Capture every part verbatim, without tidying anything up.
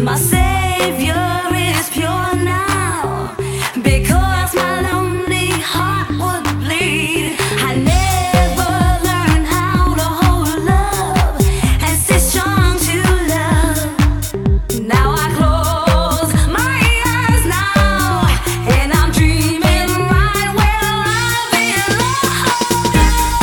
My savior is pure now, because my lonely heart would bleed. I never learned how to hold love and stay strong to love. Now I close my eyes now, and I'm dreaming right where I belong.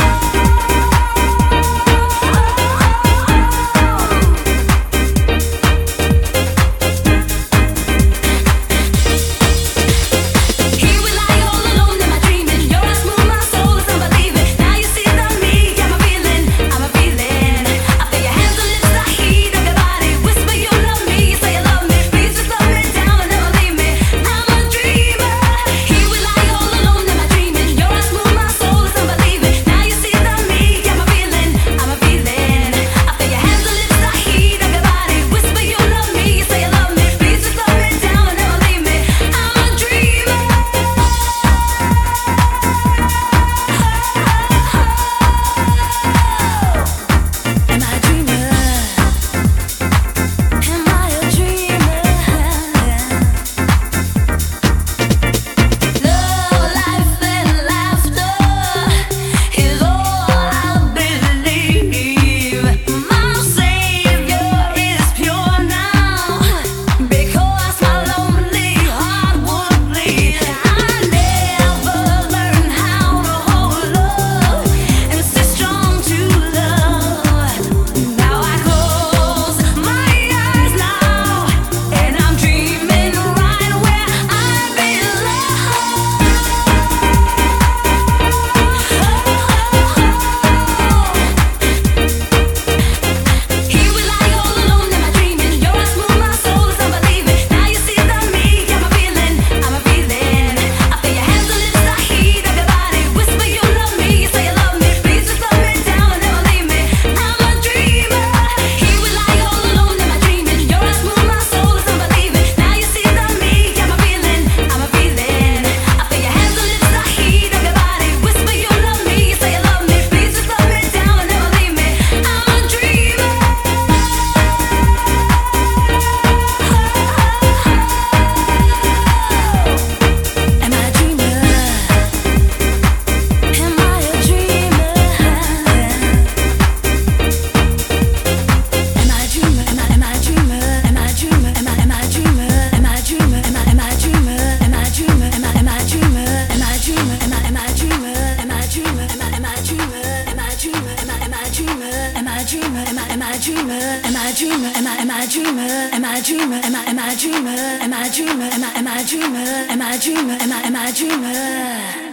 Here we lie all alone in my dreaming. Your eyes move my soul, it's unbelieving. Now you see the me, I'm a feeling, I'm a feeling. I feel your hands and lips, the heat of your body. Whisper you love me, you say you love me. Please just love me down and never leave me. I'm a dreamer. Here we lie all alone in my dreaming. Your eyes move my soul, it's unbelieving. Now you see the me, I'm a feeling, I'm a feeling. I feel your hands and lips, the heat of your body. Whisper you love me, you say you love me. Please just love me down and never leave me. I'm a dreamer. Am I a dreamer? Am I a dreamer? Love, life, and laughter is all I believe. My savior is pure now, because my lonely heart would bleed. I never learned how to hold love and stay strong to love. Now I close my eyes now, and I'm dreaming right where I belong. Here we lie all alone in my dreaming. Your eyes move my soul, it's unbelieving. Now you see the me, I'm a feeling, I'm a feeling. I feel your hands and lips, the heat of your body. Whisper you love me, you say you love me. Please just love me down and never leave me. I'm a dreamer. Here we lie all alone in my dreaming. Your eyes move my soul, it's unbelieving. Now you see the me, I'm a feeling, I'm a feeling. I feel your hands and lips, the heat of your body. Whisper you love me, you say you love me. Please just love me down and never leave me. I'm a dreamer. Am I a dreamer? Am I a dreamer? Am I a dreamer? Am I am I a dreamer? Am I a dreamer? Am I am I a dreamer? Am I a dreamer? Am I am I a dreamer? Am I a dreamer? Am I am I a dreamer? Am I a dreamer? Am I am I a dreamer? Am I a dreamer? Am I am I a dreamer? Am I a dreamer? Am I am I a dreamer? Am I a dreamer? Am I am I a dreamer? Am I a dreamer? Am I am I a dreamer? Am I a dreamer? Am I am I a dreamer? Am I a dreamer? Am I am I a dreamer? Am I a dreamer? Am I am I a dreamer?